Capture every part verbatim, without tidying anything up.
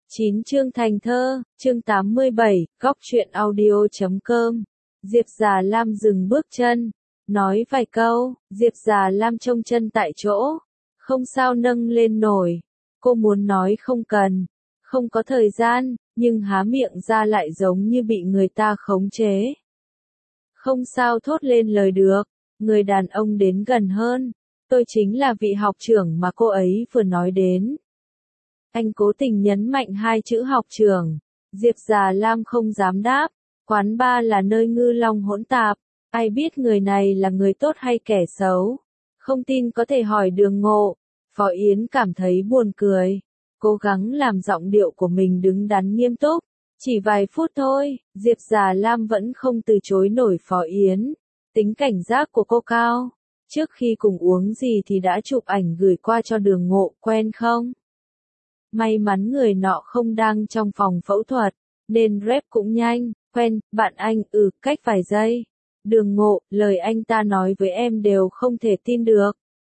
chín chương thành thơ, chương tám mươi bảy, góc truyện audio chấm com. Diệp Già Lam dừng bước chân, nói vài câu, Diệp Già Lam trông chân tại chỗ, không sao nâng lên nổi. Cô muốn nói không cần, không có thời gian, nhưng há miệng ra lại giống như bị người ta khống chế. Không sao thốt lên lời được, người đàn ông đến gần hơn, tôi chính là vị học trưởng mà cô ấy vừa nói đến. Anh cố tình nhấn mạnh hai chữ học trưởng. Diệp Già Lam không dám đáp. Quán bar là nơi ngư long hỗn tạp. Ai biết người này là người tốt hay kẻ xấu. Không tin có thể hỏi Đường Ngộ. Phó Yến cảm thấy buồn cười. Cố gắng làm giọng điệu của mình đứng đắn nghiêm túc. Chỉ vài phút thôi, Diệp Già Lam vẫn không từ chối nổi Phó Yến. Tính cảnh giác của cô cao. Trước khi cùng uống gì thì đã chụp ảnh gửi qua cho Đường Ngộ, quen không? May mắn người nọ không đang trong phòng phẫu thuật, nên rep cũng nhanh, quen, bạn anh, ừ, cách vài giây. Đường Ngộ, lời anh ta nói với em đều không thể tin được.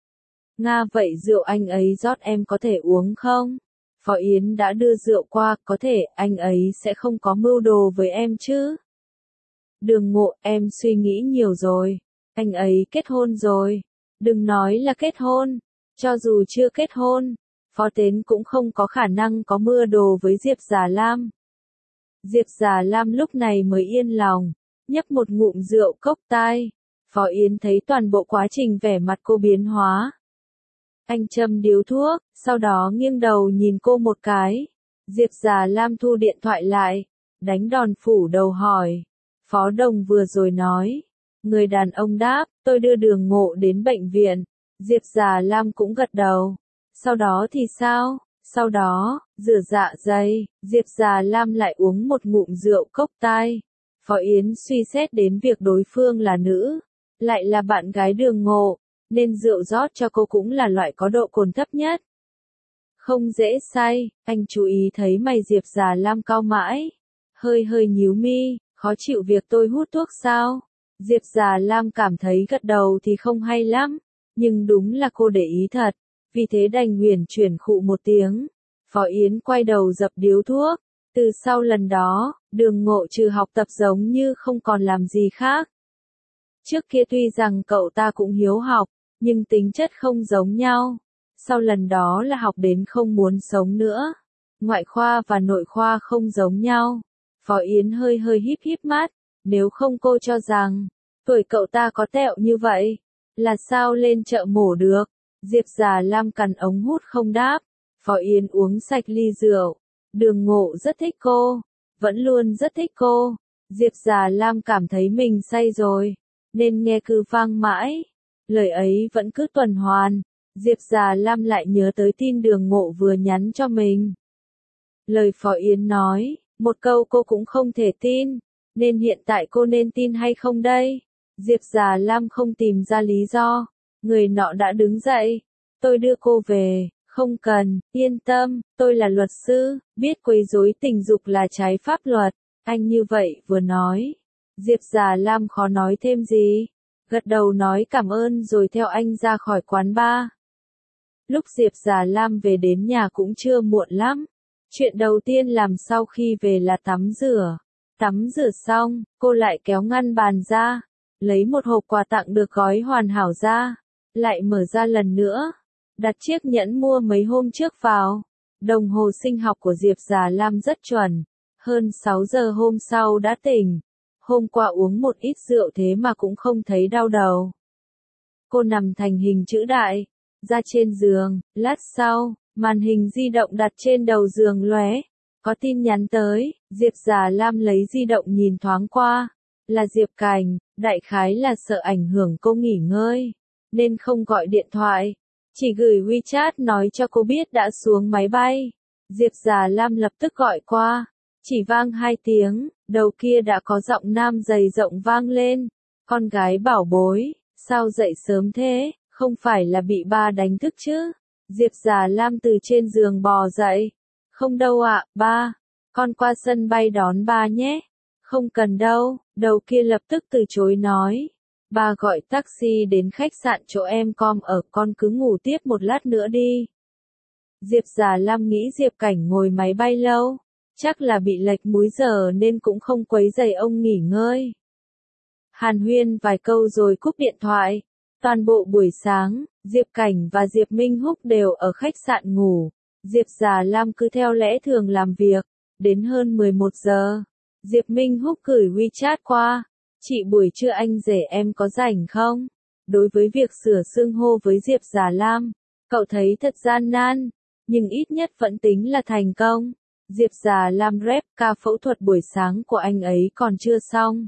Nga vậy rượu anh ấy rót em có thể uống không? Phó Yến đã đưa rượu qua, có thể anh ấy sẽ không có mưu đồ với em chứ? Đường Ngộ, em suy nghĩ nhiều rồi, anh ấy kết hôn rồi. Đừng nói là kết hôn, cho dù chưa kết hôn. Phó Tến cũng không có khả năng có mưa đồ với Diệp Già Lam. Diệp Già Lam lúc này mới yên lòng, nhấp một ngụm rượu cốc tai. Phó Yến thấy toàn bộ quá trình vẻ mặt cô biến hóa. Anh châm điếu thuốc, sau đó nghiêng đầu nhìn cô một cái. Diệp Già Lam thu điện thoại lại, đánh đòn phủ đầu hỏi. Phó Đồng vừa rồi nói. Người đàn ông đáp, tôi đưa Đường Ngộ đến bệnh viện. Diệp Già Lam cũng gật đầu. Sau đó thì sao? Sau đó, rửa dạ dày, Diệp Già Lam lại uống một ngụm rượu cốc tai. Phó Yến suy xét đến việc đối phương là nữ, lại là bạn gái Đường Ngộ, nên rượu rót cho cô cũng là loại có độ cồn thấp nhất. Không dễ say, anh chú ý thấy mày Diệp Già Lam cau mãi, hơi hơi nhíu mi, khó chịu việc tôi hút thuốc sao? Diệp Già Lam cảm thấy gật đầu thì không hay lắm, nhưng đúng là cô để ý thật. Vì thế đành huyền chuyển khụ một tiếng. Phó Yến quay đầu dập điếu thuốc. Từ sau lần đó, Đường Ngộ trừ học tập giống như không còn làm gì khác. Trước kia tuy rằng cậu ta cũng hiếu học, nhưng tính chất không giống nhau. Sau lần đó là học đến không muốn sống nữa. Ngoại khoa và nội khoa không giống nhau. Phó Yến hơi hơi híp híp mắt. Nếu không cô cho rằng, tuổi cậu ta có tẹo như vậy, là sao lên chợ mổ được? Diệp Già Lam cằn ống hút không đáp. Phó Yến uống sạch ly rượu. Đường Ngộ rất thích cô, vẫn luôn rất thích cô. Diệp Già Lam cảm thấy mình say rồi, nên nghe cứ vang mãi. Lời ấy vẫn cứ tuần hoàn. Diệp Già Lam lại nhớ tới tin Đường Ngộ vừa nhắn cho mình. Lời Phó Yến nói, một câu cô cũng không thể tin, nên hiện tại cô nên tin hay không đây? Diệp Già Lam không tìm ra lý do. Người nọ đã đứng dậy. Tôi đưa cô về. Không cần, yên tâm, tôi là luật sư, biết quấy rối tình dục là trái pháp luật. Anh như vậy vừa nói. Diệp Già Lam khó nói thêm gì. Gật đầu nói cảm ơn rồi theo anh ra khỏi quán bar. Lúc Diệp Già Lam về đến nhà cũng chưa muộn lắm. Chuyện đầu tiên làm sau khi về là tắm rửa. Tắm rửa xong, cô lại kéo ngăn bàn ra. Lấy một hộp quà tặng được gói hoàn hảo ra. Lại mở ra lần nữa, đặt chiếc nhẫn mua mấy hôm trước vào. Đồng hồ sinh học của Diệp Già Lam rất chuẩn, hơn sáu giờ hôm sau đã tỉnh. Hôm qua uống một ít rượu thế mà cũng không thấy đau đầu. Cô nằm thành hình chữ đại, ra trên giường, lát sau, màn hình di động đặt trên đầu giường lóe. Có tin nhắn tới, Diệp Già Lam lấy di động nhìn thoáng qua. Là Diệp Cảnh, đại khái là sợ ảnh hưởng cô nghỉ ngơi. Nên không gọi điện thoại, chỉ gửi WeChat nói cho cô biết đã xuống máy bay. Diệp Già Lam lập tức gọi qua, chỉ vang hai tiếng, đầu kia đã có giọng nam dày rộng vang lên. Con gái bảo bối, sao dậy sớm thế, không phải là bị ba đánh thức chứ? Diệp Già Lam từ trên giường bò dậy. Không đâu ạ, ba, con qua sân bay đón ba nhé. Không cần đâu, đầu kia lập tức từ chối nói. Ba gọi taxi đến khách sạn chỗ em com ở, con cứ ngủ tiếp một lát nữa đi. Diệp Già Lam nghĩ Diệp Cảnh ngồi máy bay lâu, chắc là bị lệch múi giờ nên cũng không quấy rầy ông nghỉ ngơi. Hàn huyên vài câu rồi cúp điện thoại. Toàn bộ buổi sáng, Diệp Cảnh và Diệp Minh Húc đều ở khách sạn ngủ. Diệp Già Lam cứ theo lẽ thường làm việc. Đến hơn mười một giờ, Diệp Minh Húc gửi WeChat qua. Chị buổi trưa anh rể em có rảnh không? Đối với việc sửa xưng hô với Diệp Già Lam, cậu thấy thật gian nan, nhưng ít nhất vẫn tính là thành công. Diệp Già Lam rep ca phẫu thuật buổi sáng của anh ấy còn chưa xong.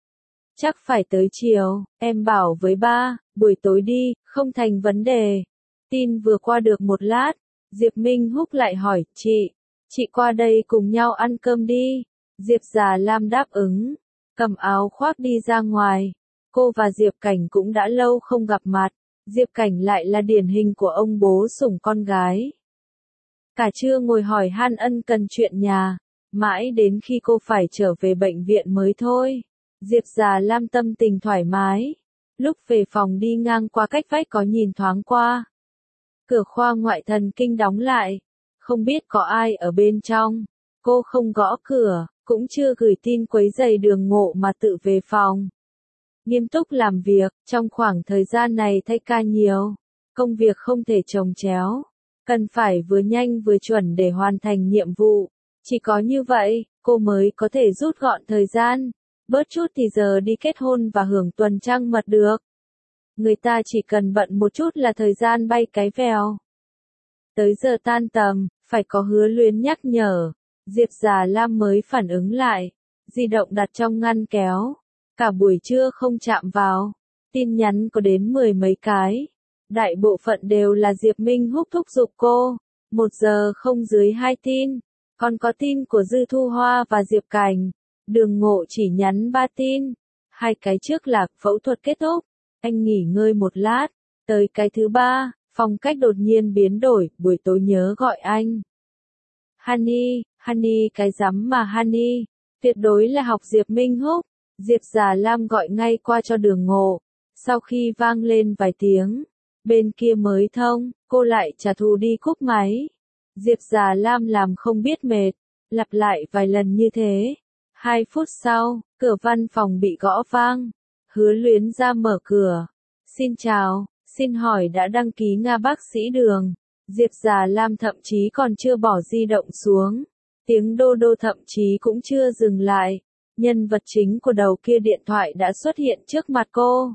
Chắc phải tới chiều, em bảo với ba, buổi tối đi, không thành vấn đề. Tin vừa qua được một lát, Diệp Minh Húc lại hỏi, chị, chị qua đây cùng nhau ăn cơm đi. Diệp Già Lam đáp ứng, cầm áo khoác đi ra ngoài. Cô và Diệp Cảnh cũng đã lâu không gặp mặt. Diệp Cảnh lại là điển hình của ông bố sủng con gái. Cả trưa ngồi hỏi han ân cần chuyện nhà, mãi đến khi cô phải trở về bệnh viện mới thôi. Diệp Già Lam tâm tình thoải mái. Lúc về phòng đi ngang qua cách vách có nhìn thoáng qua. Cửa khoa ngoại thần kinh đóng lại. Không biết có ai ở bên trong. Cô không gõ cửa, cũng chưa gửi tin quấy rầy Đường Ngộ mà tự về phòng. Nghiêm túc làm việc, trong khoảng thời gian này thay ca nhiều. Công việc không thể chồng chéo. Cần phải vừa nhanh vừa chuẩn để hoàn thành nhiệm vụ. Chỉ có như vậy, cô mới có thể rút gọn thời gian. Bớt chút thì giờ đi kết hôn và hưởng tuần trăng mật được. Người ta chỉ cần bận một chút là thời gian bay cái vèo. Tới giờ tan tầm, phải có Hứa Luyến nhắc nhở. Diệp Già Lam mới phản ứng lại. Di động đặt trong ngăn kéo. Cả buổi trưa không chạm vào. Tin nhắn có đến mười mấy cái. Đại bộ phận đều là Diệp Minh Húc thúc giục cô. Một giờ không dưới hai tin. Còn có tin của Dư Thu Hoa và Diệp Cảnh. Đường Ngộ chỉ nhắn ba tin. Hai cái trước là phẫu thuật kết thúc. Anh nghỉ ngơi một lát. Tới cái thứ ba, phong cách đột nhiên biến đổi. Buổi tối nhớ gọi anh. Honey, honey cái rắm mà honey. Tuyệt đối là học Diệp Minh Húc. Diệp Già Lam gọi ngay qua cho Đường Ngộ. Sau khi vang lên vài tiếng, bên kia mới thông, cô lại trả thù đi cúp máy. Diệp Già Lam làm không biết mệt, lặp lại vài lần như thế. Hai phút sau, cửa văn phòng bị gõ vang. Hứa Luyến ra mở cửa. Xin chào, xin hỏi đã đăng ký Nga bác sĩ Đường. Diệp Già Lam thậm chí còn chưa bỏ di động xuống. Tiếng đô đô thậm chí cũng chưa dừng lại. Nhân vật chính của đầu kia điện thoại đã xuất hiện trước mặt cô.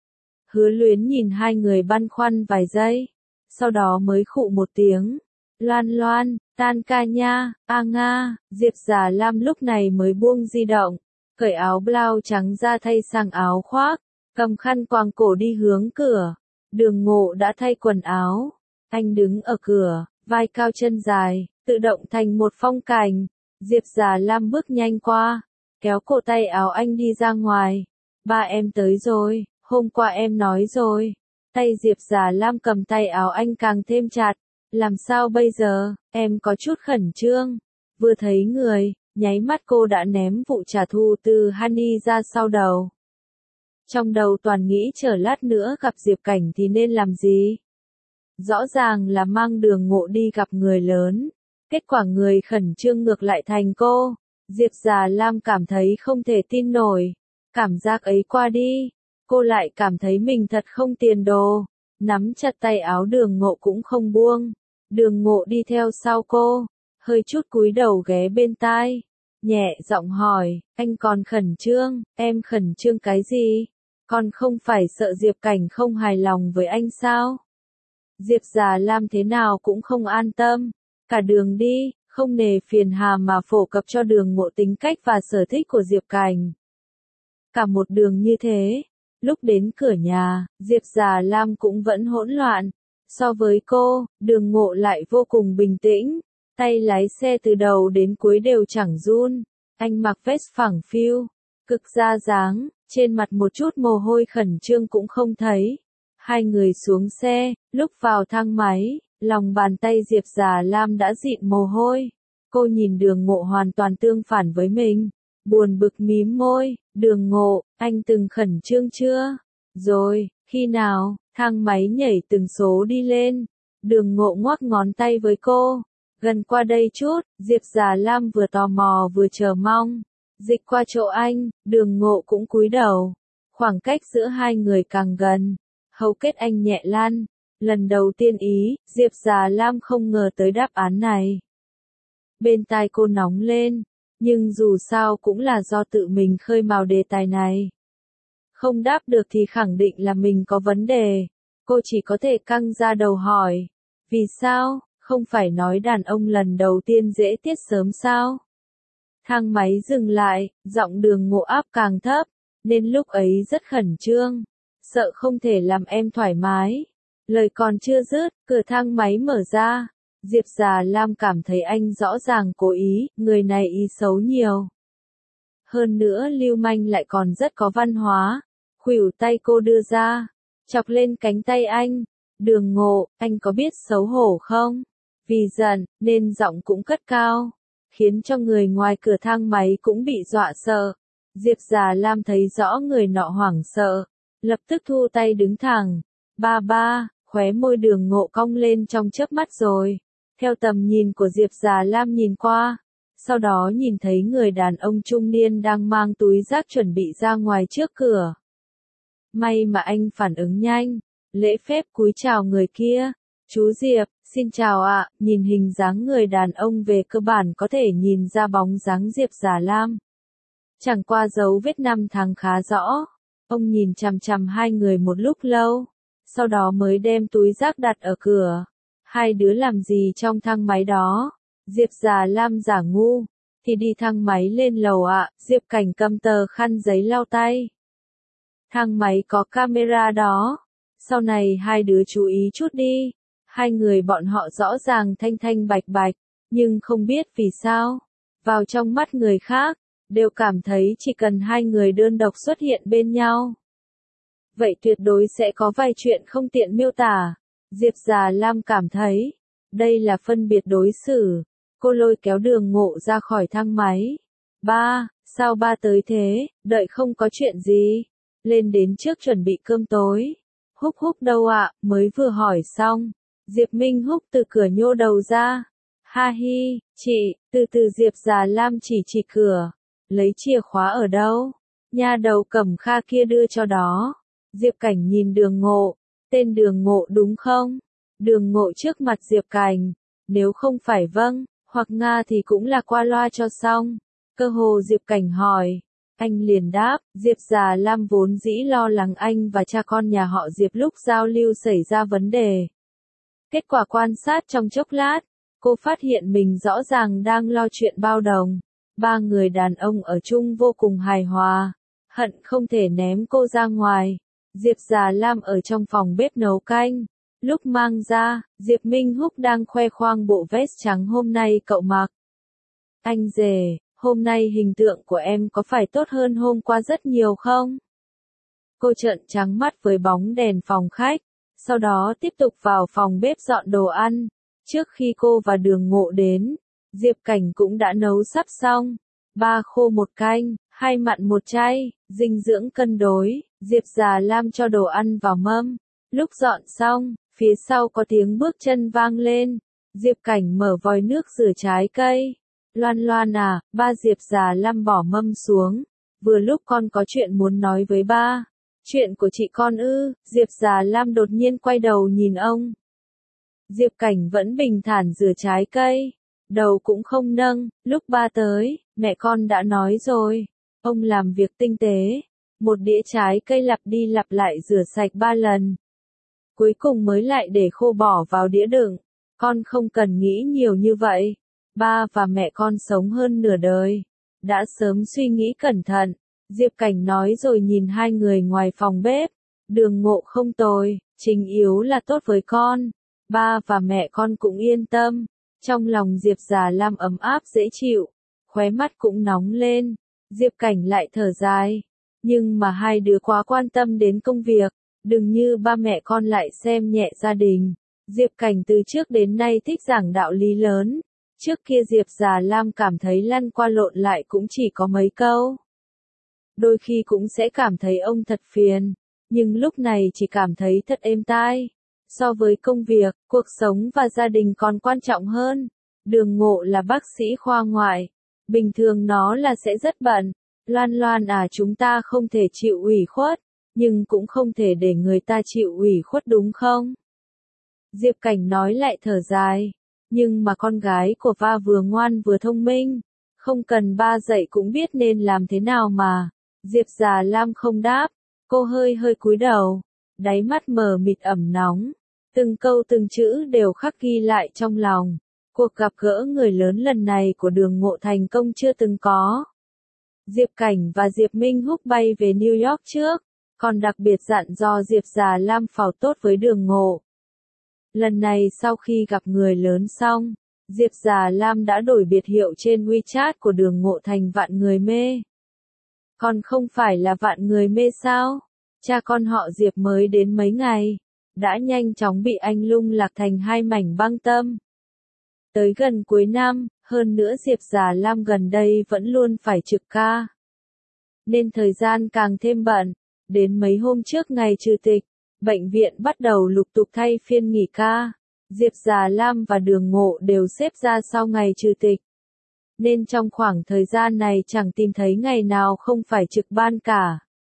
Hứa Luyến nhìn hai người băn khoăn vài giây. Sau đó mới khụ một tiếng. Loan Loan, tan ca nha, a Nga. Diệp Già Lam lúc này mới buông di động. Cởi áo blau trắng ra thay sang áo khoác. Cầm khăn quàng cổ đi hướng cửa. Đường Ngộ đã thay quần áo. Anh đứng ở cửa, vai cao chân dài, tự động thành một phong cảnh. Diệp Già Lam bước nhanh qua. Kéo cổ tay áo anh đi ra ngoài. Ba em tới rồi, hôm qua em nói rồi. Tay Diệp Già Lam cầm tay áo anh càng thêm chặt. Làm sao bây giờ, em có chút khẩn trương. Vừa thấy người, nháy mắt cô đã ném vụ trả thù từ Honey ra sau đầu. Trong đầu toàn nghĩ chờ lát nữa gặp Diệp Cảnh thì nên làm gì. Rõ ràng là mang Đường Ngộ đi gặp người lớn. Kết quả người khẩn trương ngược lại thành cô. Diệp Già Lam cảm thấy không thể tin nổi. Cảm giác ấy qua đi, cô lại cảm thấy mình thật không tiền đồ. Nắm chặt tay áo Đường Ngộ cũng không buông. Đường Ngộ đi theo sau cô, hơi chút cúi đầu ghé bên tai. Nhẹ giọng hỏi, anh còn khẩn trương, em khẩn trương cái gì? Còn không phải sợ Diệp Cảnh không hài lòng với anh sao? Diệp Già Lam thế nào cũng không an tâm. Cả đường đi, không nề phiền hà mà phổ cập cho Đường Ngộ tính cách và sở thích của Diệp Cảnh. Cả một đường như thế, lúc đến cửa nhà, Diệp Già Lam cũng vẫn hỗn loạn. So với cô, Đường Ngộ lại vô cùng bình tĩnh. Tay lái xe từ đầu đến cuối đều chẳng run. Anh mặc vest phẳng phiu, cực ra dáng, trên mặt một chút mồ hôi khẩn trương cũng không thấy. Hai người xuống xe, lúc vào thang máy, lòng bàn tay Diệp Già Lam đã dịn mồ hôi. Cô nhìn Đường Ngộ hoàn toàn tương phản với mình. Buồn bực mím môi, Đường Ngộ, anh từng khẩn trương chưa? Rồi, khi nào? Thang máy nhảy từng số đi lên. Đường Ngộ ngoắc ngón tay với cô. Gần qua đây chút, Diệp Già Lam vừa tò mò vừa chờ mong. Dịch qua chỗ anh, Đường Ngộ cũng cúi đầu. Khoảng cách giữa hai người càng gần. Hầu kết anh nhẹ lăn. Lần đầu tiên ý, Diệp Già Lam không ngờ tới đáp án này. Bên tai cô nóng lên. Nhưng dù sao cũng là do tự mình khơi mào đề tài này. Không đáp được thì khẳng định là mình có vấn đề. Cô chỉ có thể căng ra đầu hỏi. Vì sao, không phải nói đàn ông lần đầu tiên dễ tiết sớm sao? Thang máy dừng lại, giọng Đường Ngộ áp càng thấp, nên lúc ấy rất khẩn trương. Sợ không thể làm em thoải mái. Lời còn chưa dứt, cửa thang máy mở ra. Diệp Già Lam cảm thấy anh rõ ràng cố ý, người này ý xấu nhiều. Hơn nữa lưu manh lại còn rất có văn hóa. Khuỷu tay cô đưa ra, chọc lên cánh tay anh. Đường Ngộ, anh có biết xấu hổ không? Vì giận, nên giọng cũng cất cao, khiến cho người ngoài cửa thang máy cũng bị dọa sợ. Diệp Già Lam thấy rõ người nọ hoảng sợ, lập tức thu tay đứng thẳng. Ba ba, khóe môi Đường Ngộ cong lên trong chớp mắt rồi. Theo tầm nhìn của Diệp Già Lam nhìn qua, sau đó nhìn thấy người đàn ông trung niên đang mang túi rác chuẩn bị ra ngoài trước cửa. May mà anh phản ứng nhanh, lễ phép cúi chào người kia. Chú Diệp, xin chào ạ, nhìn hình dáng người đàn ông về cơ bản có thể nhìn ra bóng dáng Diệp Già Lam. Chẳng qua dấu vết năm tháng khá rõ. Ông nhìn chằm chằm hai người một lúc lâu, sau đó mới đem túi rác đặt ở cửa. Hai đứa làm gì trong thang máy đó? Diệp Già Lam giả ngu, thì đi thang máy lên lầu ạ. Diệp Cảnh cầm tờ khăn giấy lau tay. Thang máy có camera đó. Sau này hai đứa chú ý chút đi. Hai người bọn họ rõ ràng thanh thanh bạch bạch, nhưng không biết vì sao. Vào trong mắt người khác, đều cảm thấy chỉ cần hai người đơn độc xuất hiện bên nhau. Vậy tuyệt đối sẽ có vài chuyện không tiện miêu tả. Diệp Già Lam cảm thấy, đây là phân biệt đối xử. Cô lôi kéo Đường Ngộ ra khỏi thang máy. Ba, sao ba tới thế, đợi không có chuyện gì. Lên đến trước chuẩn bị cơm tối. Húc Húc đâu ạ, mới vừa hỏi xong. Diệp Minh Húc từ cửa nhô đầu ra. Ha hi, chị, từ từ Diệp Già Lam chỉ chỉ cửa. Lấy chìa khóa ở đâu? Nha đầu Cẩm Kha kia đưa cho đó. Diệp Cảnh nhìn Đường Ngộ. Tên Đường Ngộ đúng không? Đường Ngộ trước mặt Diệp Cảnh. Nếu không phải vâng, hoặc Nga thì cũng là qua loa cho xong. Cơ hồ Diệp Cảnh hỏi. Anh liền đáp, Diệp Già Lam vốn dĩ lo lắng anh và cha con nhà họ Diệp lúc giao lưu xảy ra vấn đề. Kết quả quan sát trong chốc lát, cô phát hiện mình rõ ràng đang lo chuyện bao đồng. Ba người đàn ông ở chung vô cùng hài hòa, hận không thể ném cô ra ngoài. Diệp Già Lam ở trong phòng bếp nấu canh. Lúc mang ra, Diệp Minh Húc đang khoe khoang bộ vest trắng hôm nay cậu mặc. Anh rể, hôm nay hình tượng của em có phải tốt hơn hôm qua rất nhiều không? Cô trợn trắng mắt với bóng đèn phòng khách, sau đó tiếp tục vào phòng bếp dọn đồ ăn. Trước khi cô và Đường Ngộ đến, Diệp Cảnh cũng đã nấu sắp xong. Ba khô một canh, hai mặn một chay, dinh dưỡng cân đối. Diệp Già Lam cho đồ ăn vào mâm. Lúc dọn xong, phía sau có tiếng bước chân vang lên. Diệp Cảnh mở vòi nước rửa trái cây. Loan Loan à, ba. Diệp Già Lam bỏ mâm xuống. Vừa lúc con có chuyện muốn nói với ba. Chuyện của chị con ư? Diệp Già Lam đột nhiên quay đầu nhìn ông. Diệp Cảnh vẫn bình thản rửa trái cây, đầu cũng không nâng. Lúc ba tới, mẹ con đã nói rồi, ông làm việc tinh tế, một đĩa trái cây lặp đi lặp lại rửa sạch ba lần, cuối cùng mới lại để khô bỏ vào đĩa đựng. Con không cần nghĩ nhiều như vậy. Ba và mẹ con sống hơn nửa đời, đã sớm suy nghĩ cẩn thận. Diệp Cảnh nói rồi nhìn hai người ngoài phòng bếp. Đường Ngộ không tồi, chính yếu là tốt với con. Ba và mẹ con cũng yên tâm. Trong lòng Diệp Già Lam ấm áp dễ chịu, khóe mắt cũng nóng lên. Diệp Cảnh lại thở dài. Nhưng mà hai đứa quá quan tâm đến công việc, đừng như ba mẹ con lại xem nhẹ gia đình. Diệp Cảnh từ trước đến nay thích giảng đạo lý lớn. Trước kia Diệp Già Lam cảm thấy lăn qua lộn lại cũng chỉ có mấy câu. Đôi khi cũng sẽ cảm thấy ông thật phiền, nhưng lúc này chỉ cảm thấy thật êm tai. So với công việc, cuộc sống và gia đình còn quan trọng hơn. Đường Ngộ là bác sĩ khoa ngoại. Bình thường nó là sẽ rất bận. Loan Loan à, chúng ta không thể chịu ủy khuất, nhưng cũng không thể để người ta chịu ủy khuất đúng không? Diệp Cảnh nói lại thở dài. Nhưng mà con gái của Va vừa ngoan vừa thông minh. Không cần ba dạy cũng biết nên làm thế nào mà. Diệp Già Lam không đáp. Cô hơi hơi cúi đầu. Đáy mắt mờ mịt ẩm nóng. Từng câu từng chữ đều khắc ghi lại trong lòng. Cuộc gặp gỡ người lớn lần này của Đường Ngộ thành công chưa từng có. Diệp Cảnh và Diệp Minh Húc bay về New York trước, còn đặc biệt dặn dò Diệp Già Lam phào tốt với Đường Ngộ. Lần này sau khi gặp người lớn xong, Diệp Già Lam đã đổi biệt hiệu trên WeChat của Đường Ngộ thành Vạn Người Mê. Còn không phải là Vạn Người Mê sao? Cha con họ Diệp mới đến mấy ngày, đã nhanh chóng bị anh lung lạc thành hai mảnh băng tâm. Tới gần cuối năm, hơn nữa Diệp Già Lam gần đây vẫn luôn phải trực ca. Nên thời gian càng thêm bận, đến mấy hôm trước ngày trừ tịch, bệnh viện bắt đầu lục tục thay phiên nghỉ ca. Diệp Già Lam và Đường Ngộ đều xếp ra sau ngày trừ tịch. Nên trong khoảng thời gian này chẳng tìm thấy ngày nào không phải trực ban cả.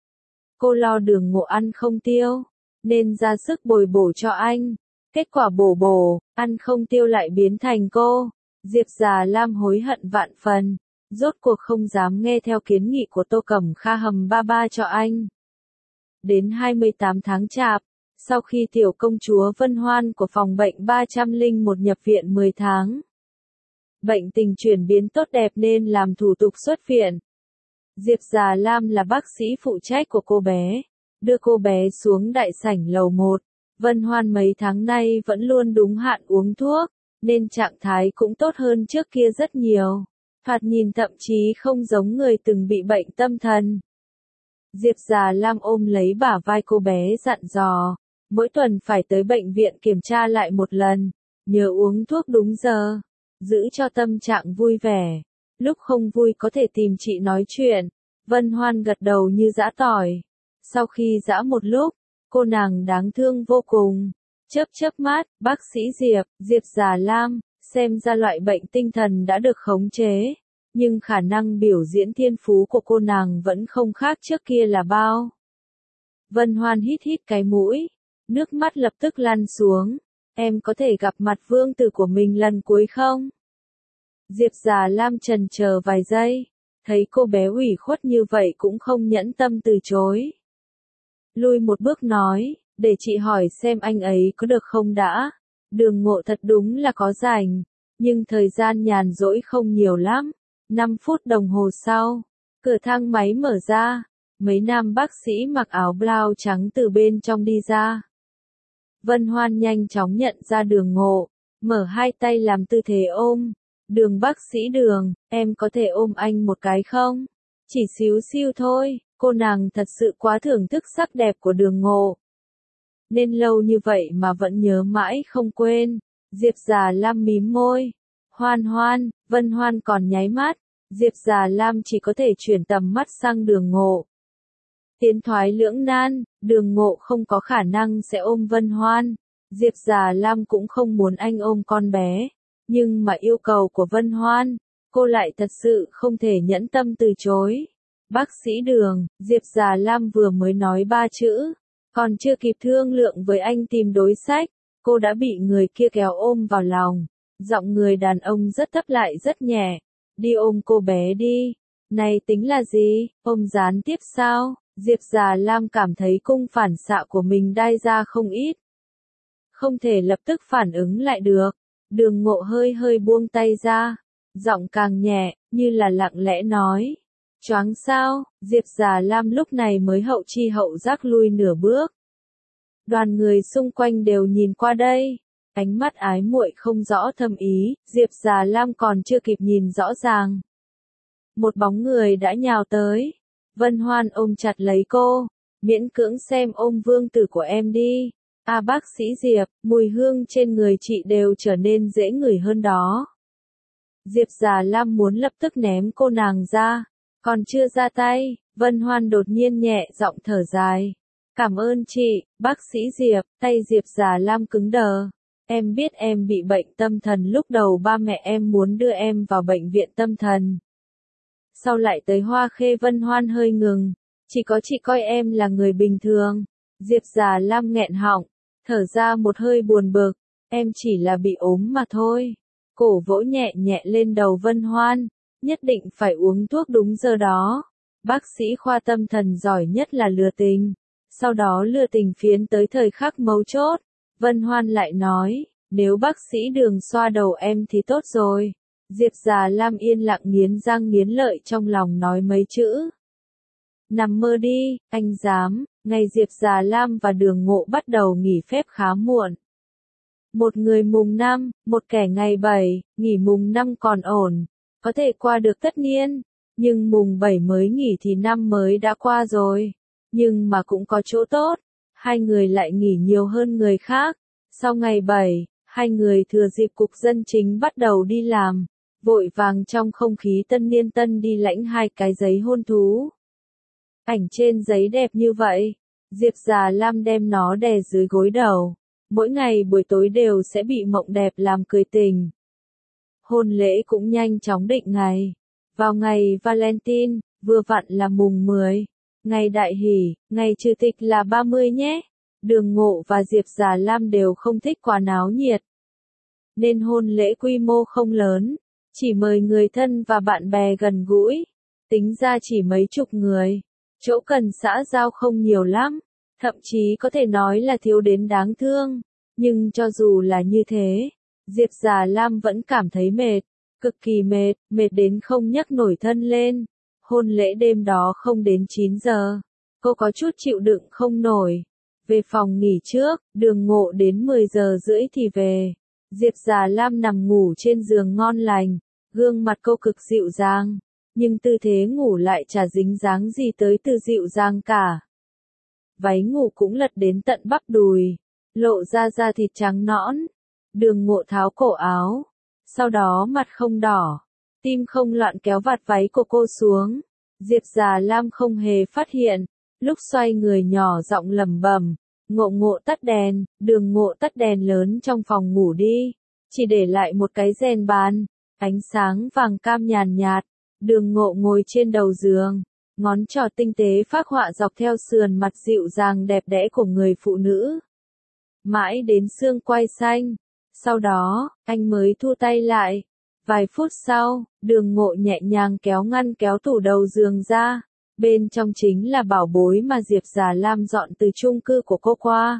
Cô lo Đường Ngộ ăn không tiêu, nên ra sức bồi bổ cho anh. Kết quả bổ bổ, ăn không tiêu lại biến thành cô. Diệp Già Lam hối hận vạn phần, rốt cuộc không dám nghe theo kiến nghị của Tô Cẩm Kha hầm ba ba cho anh. Đến hai mươi tám tháng Chạp, sau khi tiểu công chúa Vân Hoan của phòng bệnh ba không một nhập viện mười tháng. Bệnh tình chuyển biến tốt đẹp nên làm thủ tục xuất viện. Diệp Già Lam là bác sĩ phụ trách của cô bé, đưa cô bé xuống đại sảnh lầu một. Vân Hoan mấy tháng nay vẫn luôn đúng hạn uống thuốc, nên trạng thái cũng tốt hơn trước kia rất nhiều. Thoạt nhìn thậm chí không giống người từng bị bệnh tâm thần. Diệp Già Lam ôm lấy bả vai cô bé dặn dò, mỗi tuần phải tới bệnh viện kiểm tra lại một lần, nhớ uống thuốc đúng giờ, giữ cho tâm trạng vui vẻ. Lúc không vui có thể tìm chị nói chuyện. Vân Hoan gật đầu như giã tỏi. Sau khi giã một lúc, cô nàng đáng thương vô cùng. Chớp chớp mắt, bác sĩ Diệp, Diệp Già Lam, xem ra loại bệnh tinh thần đã được khống chế. Nhưng khả năng biểu diễn thiên phú của cô nàng vẫn không khác trước kia là bao. Vân Hoan hít hít cái mũi, nước mắt lập tức lăn xuống. Em có thể gặp mặt vương tử của mình lần cuối không? Diệp Già Lam chần chờ vài giây, thấy cô bé ủy khuất như vậy cũng không nhẫn tâm từ chối. Lui một bước nói, để chị hỏi xem anh ấy có được không đã. Đường Ngộ thật đúng là có rảnh, nhưng thời gian nhàn rỗi không nhiều lắm. năm phút đồng hồ sau, cửa thang máy mở ra, mấy nam bác sĩ mặc áo blau trắng từ bên trong đi ra. Vân Hoan nhanh chóng nhận ra Đường Ngộ, mở hai tay làm tư thế ôm. Đường bác sĩ Đường, em có thể ôm anh một cái không? Chỉ xíu xiu thôi. Cô nàng thật sự quá thưởng thức sắc đẹp của Đường Ngộ. Nên lâu như vậy mà vẫn nhớ mãi không quên. Diệp Già Lam mím môi. Hoan Hoan, Vân Hoan còn nháy mắt. Diệp Già Lam chỉ có thể chuyển tầm mắt sang Đường Ngộ. Tiến thoái lưỡng nan, Đường Ngộ không có khả năng sẽ ôm Vân Hoan. Diệp Già Lam cũng không muốn anh ôm con bé. Nhưng mà yêu cầu của Vân Hoan, cô lại thật sự không thể nhẫn tâm từ chối. Bác sĩ Đường, Diệp Già Lam vừa mới nói ba chữ, còn chưa kịp thương lượng với anh tìm đối sách, cô đã bị người kia kéo ôm vào lòng. Giọng người đàn ông rất thấp lại rất nhẹ. Đi ôm cô bé đi. Này tính là gì? Ôm gián tiếp sao? Diệp Già Lam cảm thấy cung phản xạ của mình đai ra không ít. Không thể lập tức phản ứng lại được. Đường Ngộ hơi hơi buông tay ra. Giọng càng nhẹ, như là lặng lẽ nói. Choáng sao? Diệp Già Lam lúc này mới hậu chi hậu giác lui nửa bước. Đoàn người xung quanh đều nhìn qua đây. Ánh mắt ái muội không rõ thâm ý, Diệp Già Lam còn chưa kịp nhìn rõ ràng. Một bóng người đã nhào tới. Vân Hoan ôm chặt lấy cô. Miễn cưỡng xem ôm vương tử của em đi. À bác sĩ Diệp, mùi hương trên người chị đều trở nên dễ ngửi hơn đó. Diệp Già Lam muốn lập tức ném cô nàng ra. Còn chưa ra tay, Vân Hoan đột nhiên nhẹ giọng thở dài. Cảm ơn chị, bác sĩ Diệp, tay Diệp Già Lam cứng đờ. Em biết em bị bệnh tâm thần, lúc đầu ba mẹ em muốn đưa em vào bệnh viện tâm thần. Sau lại tới Hoa Khê Vân Hoan hơi ngừng, chỉ có chị coi em là người bình thường. Diệp Già Lam nghẹn họng, thở ra một hơi buồn bực, em chỉ là bị ốm mà thôi. Cổ vỗ nhẹ nhẹ lên đầu Vân Hoan, nhất định phải uống thuốc đúng giờ đó. Bác sĩ khoa tâm thần giỏi nhất là lừa tình, sau đó lừa tình phiến tới thời khắc mấu chốt. Vân Hoan lại nói, nếu bác sĩ Đường xoa đầu em thì tốt rồi. Diệp Già Lam yên lặng nghiến răng nghiến lợi trong lòng nói mấy chữ. Nằm mơ đi, anh dám. Ngày Diệp Già Lam và Đường Ngộ bắt đầu nghỉ phép khá muộn. Một người mùng năm, một kẻ ngày bảy, nghỉ mùng năm còn ổn, có thể qua được tất niên, nhưng mùng bảy mới nghỉ thì năm mới đã qua rồi. Nhưng mà cũng có chỗ tốt, hai người lại nghỉ nhiều hơn người khác. Sau ngày bảy, hai người thừa dịp cục dân chính bắt đầu đi làm, vội vàng trong không khí tân niên tân đi lãnh hai cái giấy hôn thú. Ảnh trên giấy đẹp như vậy, Diệp Già Lam đem nó đè dưới gối đầu. Mỗi ngày buổi tối đều sẽ bị mộng đẹp làm cười tình. Hôn lễ cũng nhanh chóng định ngày. Vào ngày Valentine, vừa vặn là mùng mười. Ngày đại hỷ, ngày trừ tịch là ba mươi nhé. Đường Ngộ và Diệp Già Lam đều không thích quá náo nhiệt, nên hôn lễ quy mô không lớn, chỉ mời người thân và bạn bè gần gũi. Tính ra chỉ mấy chục người, chỗ cần xã giao không nhiều lắm, thậm chí có thể nói là thiếu đến đáng thương. Nhưng cho dù là như thế, Diệp Già Lam vẫn cảm thấy mệt, cực kỳ mệt, mệt đến không nhấc nổi thân lên. Hôn lễ đêm đó không đến chín giờ, cô có chút chịu đựng không nổi. Về phòng nghỉ trước, Đường Ngộ đến mười giờ rưỡi thì về. Diệp Già Lam nằm ngủ trên giường ngon lành, gương mặt cô cực dịu dàng, nhưng tư thế ngủ lại chả dính dáng gì tới từ dịu dàng cả. Váy ngủ cũng lật đến tận bắp đùi, lộ ra da thịt trắng nõn. Đường Ngộ tháo cổ áo, sau đó mặt không đỏ, tim không loạn kéo vạt váy của cô xuống. Diệp Già Lam không hề phát hiện, lúc xoay người nhỏ giọng lẩm bẩm, Ngộ Ngộ tắt đèn. Đường Ngộ tắt đèn lớn trong phòng ngủ đi, chỉ để lại một cái rèn bàn, ánh sáng vàng cam nhàn nhạt. Đường Ngộ ngồi trên đầu giường, ngón trỏ tinh tế phác họa dọc theo sườn mặt dịu dàng đẹp đẽ của người phụ nữ, mãi đến xương quai xanh. Sau đó, anh mới thu tay lại. Vài phút sau, Đường Ngộ nhẹ nhàng kéo ngăn kéo tủ đầu giường ra. Bên trong chính là bảo bối mà Diệp Già Lam dọn từ chung cư của cô qua.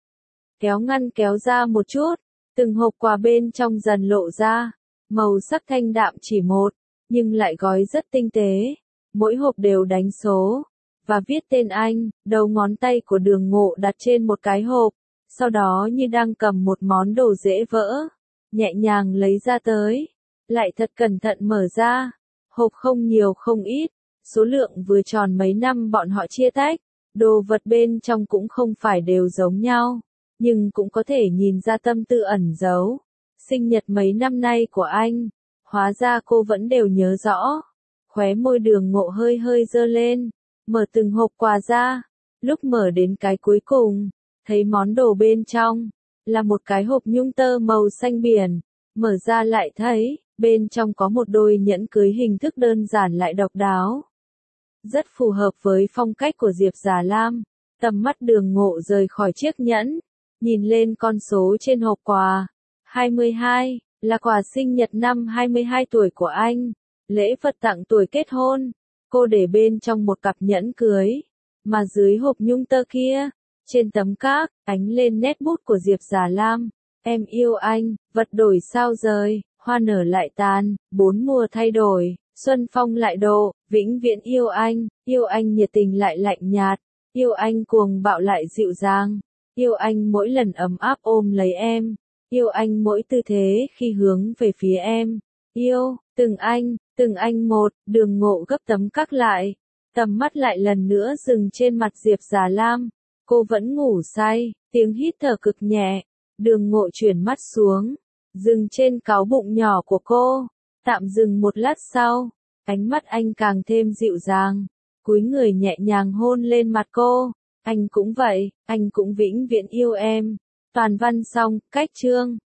Kéo ngăn kéo ra một chút, từng hộp quà bên trong dần lộ ra. Màu sắc thanh đạm chỉ một, nhưng lại gói rất tinh tế. Mỗi hộp đều đánh số, và viết tên anh. Đầu ngón tay của Đường Ngộ đặt trên một cái hộp, sau đó như đang cầm một món đồ dễ vỡ, nhẹ nhàng lấy ra tới, lại thật cẩn thận mở ra. Hộp không nhiều không ít, số lượng vừa tròn mấy năm bọn họ chia tách, đồ vật bên trong cũng không phải đều giống nhau, nhưng cũng có thể nhìn ra tâm tư ẩn giấu. Sinh nhật mấy năm nay của anh, hóa ra cô vẫn đều nhớ rõ. Khóe môi Đường Ngộ hơi hơi dơ lên, mở từng hộp quà ra. Lúc mở đến cái cuối cùng, thấy món đồ bên trong là một cái hộp nhung tơ màu xanh biển. Mở ra lại thấy, bên trong có một đôi nhẫn cưới hình thức đơn giản lại độc đáo, rất phù hợp với phong cách của Diệp Già Lam. Tầm mắt Đường Ngộ rời khỏi chiếc nhẫn, nhìn lên con số trên hộp quà. hai mươi hai, là quà sinh nhật năm hai mươi hai tuổi của anh, lễ vật tặng tuổi kết hôn. Cô để bên trong một cặp nhẫn cưới, mà dưới hộp nhung tơ kia, trên tấm cát, ánh lên nét bút của Diệp Già Lam. Em yêu anh, vật đổi sao rời, hoa nở lại tàn, bốn mùa thay đổi, xuân phong lại độ, vĩnh viễn yêu anh, yêu anh nhiệt tình lại lạnh nhạt, yêu anh cuồng bạo lại dịu dàng, yêu anh mỗi lần ấm áp ôm lấy em, yêu anh mỗi tư thế khi hướng về phía em, yêu, từng anh, từng anh một. Đường Ngộ gấp tấm cát lại, tầm mắt lại lần nữa dừng trên mặt Diệp Già Lam. Cô vẫn ngủ say, tiếng hít thở cực nhẹ. Đường Ngộ chuyển mắt xuống, dừng trên cáu bụng nhỏ của cô, tạm dừng một lát sau, ánh mắt anh càng thêm dịu dàng, cúi người nhẹ nhàng hôn lên mặt cô. Anh cũng vậy, anh cũng vĩnh viễn yêu em. Toàn văn xong, cách chương.